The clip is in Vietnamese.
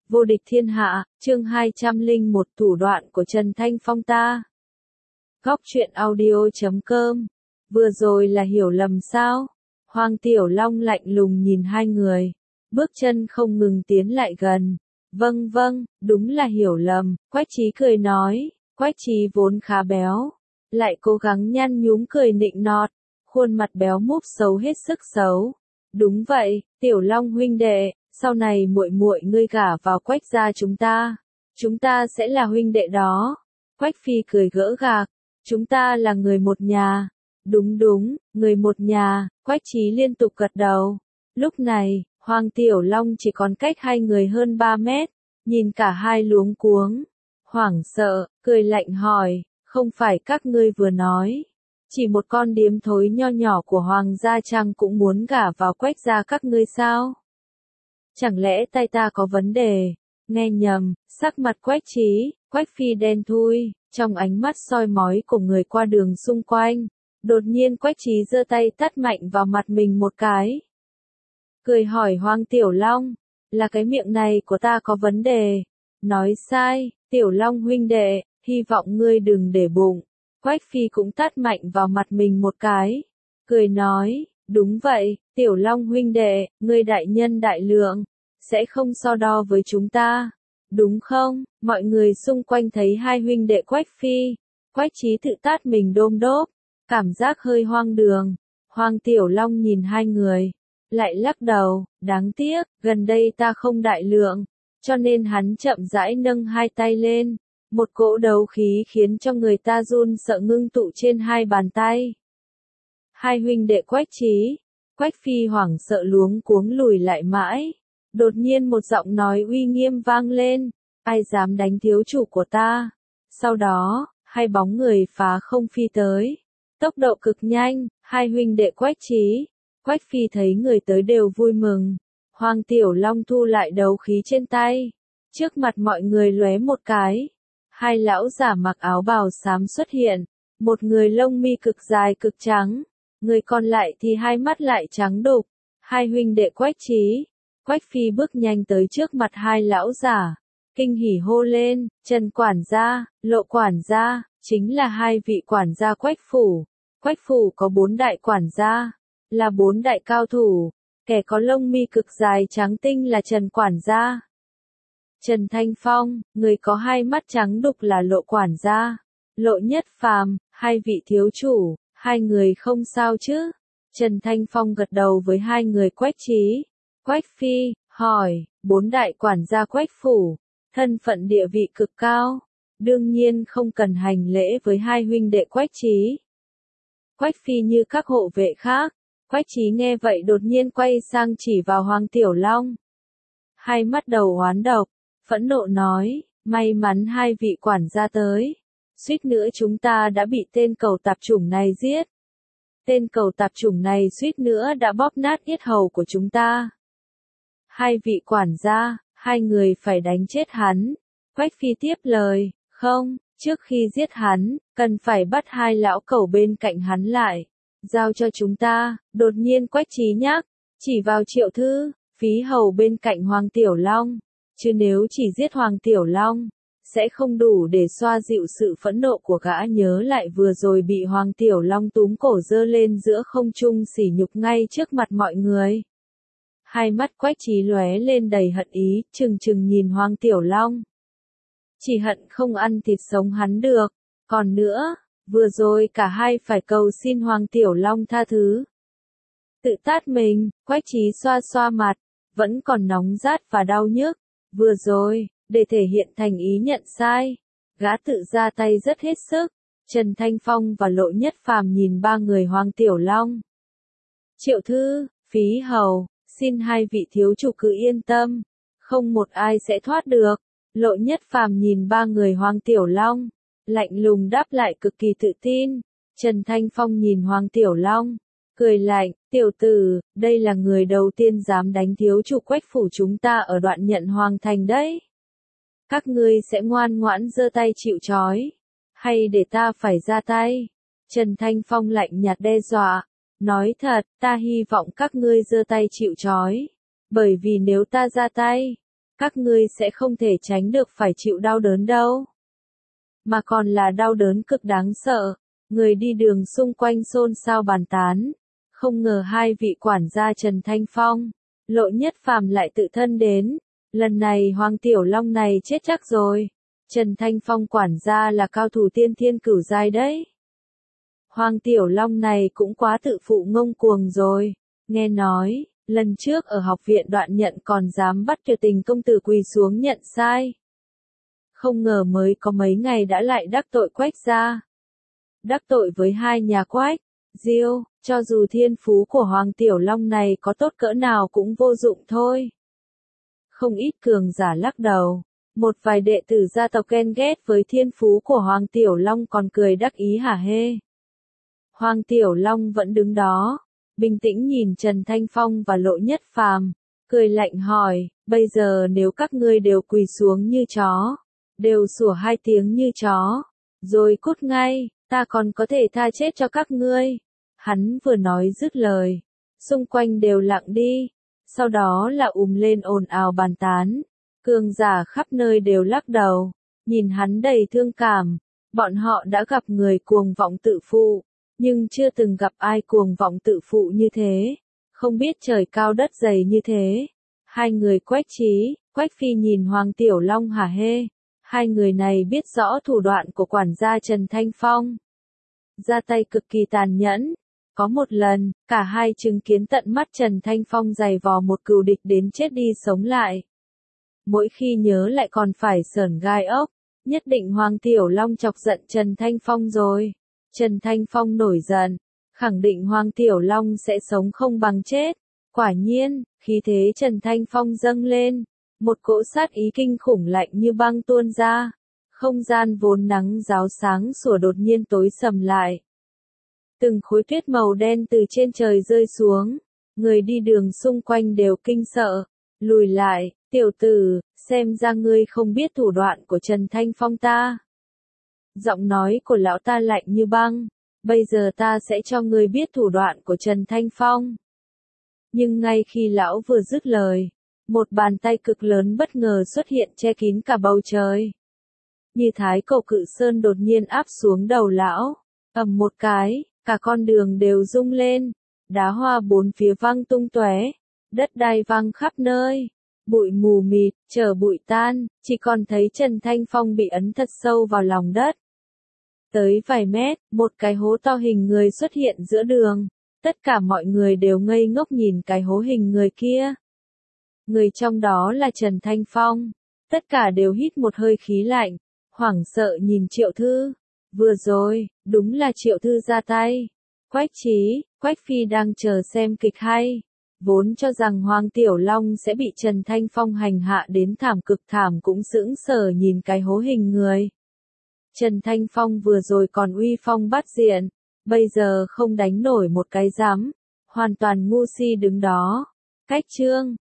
Vô địch thiên hạ, chương 201 thủ đoạn của Trần Thanh Phong ta. Góc truyện audio.com. Vừa rồi là hiểu lầm sao? Hoàng Tiểu Long lạnh lùng nhìn hai người, bước chân không ngừng tiến lại gần. Vâng, đúng là hiểu lầm, Quách Chí cười nói. Quách Chí vốn khá béo, lại cố gắng nhăn nhúm cười nịnh nọt, khuôn mặt béo múp xấu hết sức xấu. Đúng vậy, Tiểu Long huynh đệ, sau này muội muội ngươi gả vào Quách gia chúng ta sẽ là huynh đệ đó. Quách Phi cười gỡ gạc, chúng ta là người một nhà. Đúng, người một nhà, Quách Chí liên tục gật đầu. Lúc này, Hoàng Tiểu Long chỉ còn cách hai người hơn 3 mét, nhìn cả hai luống cuống, hoảng sợ, cười lạnh hỏi, không phải các ngươi vừa nói, chỉ một con điếm thối nho nhỏ của Hoàng gia chăng cũng muốn gả vào Quách gia các ngươi sao? Chẳng lẽ tay ta có vấn đề? Nghe nhầm, sắc mặt Quách Chí, Quách Phi đen thui, trong ánh mắt soi mói của người qua đường xung quanh. Đột nhiên Quách Chí giơ tay tát mạnh vào mặt mình một cái. Cười hỏi Hoàng Tiểu Long, là cái miệng này của ta có vấn đề. Nói sai, Tiểu Long huynh đệ, hy vọng ngươi đừng để bụng. Quách Phi cũng tát mạnh vào mặt mình một cái. Cười nói, đúng vậy, Tiểu Long huynh đệ, ngươi đại nhân đại lượng, sẽ không so đo với chúng ta. Đúng không? Mọi người xung quanh thấy hai huynh đệ Quách Phi, Quách Chí tự tát mình đôm đốp, cảm giác hơi hoang đường. Hoàng Tiểu Long nhìn hai người, lại lắc đầu, đáng tiếc, gần đây ta không đại lượng, cho nên hắn chậm rãi nâng hai tay lên, một cỗ đấu khí khiến cho người ta run sợ ngưng tụ trên hai bàn tay. Hai huynh đệ Quách Chí, Quách Phi hoảng sợ luống cuống lùi lại mãi, đột nhiên một giọng nói uy nghiêm vang lên, ai dám đánh thiếu chủ của ta? Sau đó, hai bóng người phá không phi tới, tốc độ cực nhanh, hai huynh đệ Quách Chí, Quách Phi thấy người tới đều vui mừng. Hoàng Tiểu Long thu lại đấu khí trên tay, trước mặt mọi người lóe một cái, hai lão giả mặc áo bào xám xuất hiện, một người lông mi cực dài cực trắng, người còn lại thì hai mắt lại trắng đục. Hai huynh đệ Quách Chí, Quách Phi bước nhanh tới trước mặt hai lão giả, kinh hỉ hô lên, Trần quản gia, Lộ quản gia, chính là hai vị quản gia Quách phủ. Quách phủ có 4 đại quản gia, là 4 đại cao thủ, kẻ có lông mi cực dài trắng tinh là Trần quản gia. Trần Thanh Phong, người có hai mắt trắng đục là Lộ quản gia. Lộ Nhất Phàm, hai vị thiếu chủ, hai người không sao chứ? Trần Thanh Phong gật đầu với hai người Quách Chí, Quách Phi, hỏi, 4 đại quản gia Quách phủ, thân phận địa vị cực cao, đương nhiên không cần hành lễ với hai huynh đệ Quách Chí. Quách Phi như các hộ vệ khác, Quách Chí nghe vậy đột nhiên quay sang chỉ vào Hoàng Tiểu Long. Hai mắt đầu oán độc, phẫn nộ nói, may mắn hai vị quản gia tới, suýt nữa chúng ta đã bị tên cẩu tạp chủng này giết. Tên cẩu tạp chủng này suýt nữa đã bóp nát yết hầu của chúng ta. Hai vị quản gia, hai người phải đánh chết hắn. Quách Phi tiếp lời, không, trước khi giết hắn, cần phải bắt hai lão cẩu bên cạnh hắn lại, giao cho chúng ta. Đột nhiên Quách Chí nhắc, chỉ vào Triệu Thư, Phí Hầu bên cạnh Hoàng Tiểu Long, chứ nếu chỉ giết Hoàng Tiểu Long, sẽ không đủ để xoa dịu sự phẫn nộ của gã. Nhớ lại vừa rồi bị Hoàng Tiểu Long túm cổ giơ lên giữa không trung sỉ nhục ngay trước mặt mọi người. Hai mắt Quách Chí lóe lên đầy hận ý, trừng nhìn Hoàng Tiểu Long. Chỉ hận không ăn thịt sống hắn được. Còn nữa, vừa rồi cả hai phải cầu xin Hoàng Tiểu Long tha thứ. Tự tát mình, Quách Chí xoa xoa mặt, vẫn còn nóng rát và đau nhức. Vừa rồi, để thể hiện thành ý nhận sai, gã tự ra tay rất hết sức. Trần Thanh Phong và Lộ Nhất Phàm nhìn ba người Hoàng Tiểu Long. Triệu Thư, Phí Hầu, xin hai vị thiếu chủ cứ yên tâm, không một ai sẽ thoát được. Lộ Nhất Phàm nhìn ba người Hoàng Tiểu Long, lạnh lùng đáp lại cực kỳ tự tin. Trần Thanh Phong nhìn Hoàng Tiểu Long, cười lạnh, tiểu tử, đây là người đầu tiên dám đánh thiếu chủ Quách phủ chúng ta ở Đoạn Nhận Hoàng thành đấy. Các ngươi sẽ ngoan ngoãn giơ tay chịu trói, hay để ta phải ra tay? Trần Thanh Phong lạnh nhạt đe dọa, nói thật, ta hy vọng các ngươi giơ tay chịu trói, bởi vì nếu ta ra tay, Các ngươi sẽ không thể tránh được phải chịu đau đớn đâu. Mà còn là đau đớn cực đáng sợ. Người đi đường xung quanh xôn xao bàn tán. Không ngờ hai vị quản gia Trần Thanh Phong, Lộ Nhất Phàm lại tự thân đến. Lần này Hoàng Tiểu Long này chết chắc rồi. Trần Thanh Phong quản gia là cao thủ tiên thiên cửu giai đấy. Hoàng Tiểu Long này cũng quá tự phụ ngông cuồng rồi. Nghe nói, lần trước ở học viện Đoạn Nhận còn dám bắt Kiều Tình công tử quỳ xuống nhận sai. Không ngờ mới có mấy ngày đã lại đắc tội Quách gia. Đắc tội với hai nhà Quách, Diêu, cho dù thiên phú của Hoàng Tiểu Long này có tốt cỡ nào cũng vô dụng thôi. Không ít cường giả lắc đầu. Một vài đệ tử gia tộc ghen ghét với thiên phú của Hoàng Tiểu Long còn cười đắc ý hả hê. Hoàng Tiểu Long vẫn đứng đó, bình tĩnh nhìn Trần Thanh Phong và Lộ Nhất Phàm, cười lạnh hỏi, bây giờ nếu các ngươi đều quỳ xuống như chó, đều sủa hai tiếng như chó, rồi cút ngay, ta còn có thể tha chết cho các ngươi. Hắn vừa nói dứt lời, xung quanh đều lặng đi, sau đó là lên ồn ào bàn tán. Cường giả khắp nơi đều lắc đầu, nhìn hắn đầy thương cảm, bọn họ đã gặp người cuồng vọng tự phụ, nhưng chưa từng gặp ai cuồng vọng tự phụ như thế, không biết trời cao đất dày như thế. Hai người Quách Trí, Quách Phi nhìn Hoàng Tiểu Long hả hê, hai người này biết rõ thủ đoạn của quản gia Trần Thanh Phong. Ra tay cực kỳ tàn nhẫn, có một lần, cả hai chứng kiến tận mắt Trần Thanh Phong giày vò một cừu địch đến chết đi sống lại. Mỗi khi nhớ lại còn phải sởn gai ốc, nhất định Hoàng Tiểu Long chọc giận Trần Thanh Phong rồi. Trần Thanh Phong nổi giận, khẳng định Hoàng Tiểu Long sẽ sống không bằng chết. Quả nhiên, khí thế Trần Thanh Phong dâng lên, một cỗ sát ý kinh khủng lạnh như băng tuôn ra. Không gian vốn nắng ráo sáng sủa đột nhiên tối sầm lại. Từng khối tuyết màu đen từ trên trời rơi xuống, người đi đường xung quanh đều kinh sợ, lùi lại. Tiểu tử, xem ra ngươi không biết thủ đoạn của Trần Thanh Phong ta. Giọng nói của lão ta lạnh như băng, bây giờ ta sẽ cho ngươi biết thủ đoạn của Trần Thanh Phong. Nhưng ngay khi lão vừa dứt lời, một bàn tay cực lớn bất ngờ xuất hiện che kín cả bầu trời. Như thái cổ cự sơn đột nhiên áp xuống đầu lão, ầm một cái, cả con đường đều rung lên, đá hoa bốn phía văng tung tóe, đất đai văng khắp nơi. Bụi mù mịt, chờ bụi tan, chỉ còn thấy Trần Thanh Phong bị ấn thật sâu vào lòng đất. Tới vài mét, một cái hố to hình người xuất hiện giữa đường. Tất cả mọi người đều ngây ngốc nhìn cái hố hình người kia. Người trong đó là Trần Thanh Phong. Tất cả đều hít một hơi khí lạnh, hoảng sợ nhìn Triệu Thư. Vừa rồi, đúng là Triệu Thư ra tay. Quách Trí, Quách Phi đang chờ xem kịch hay. Vốn cho rằng Hoàng Tiểu Long sẽ bị Trần Thanh Phong hành hạ đến thảm cực thảm cũng sững sờ nhìn cái hố hình người. Trần Thanh Phong vừa rồi còn uy phong bát diện, bây giờ không đánh nổi một cái giám, hoàn toàn ngu si đứng đó. Cách chương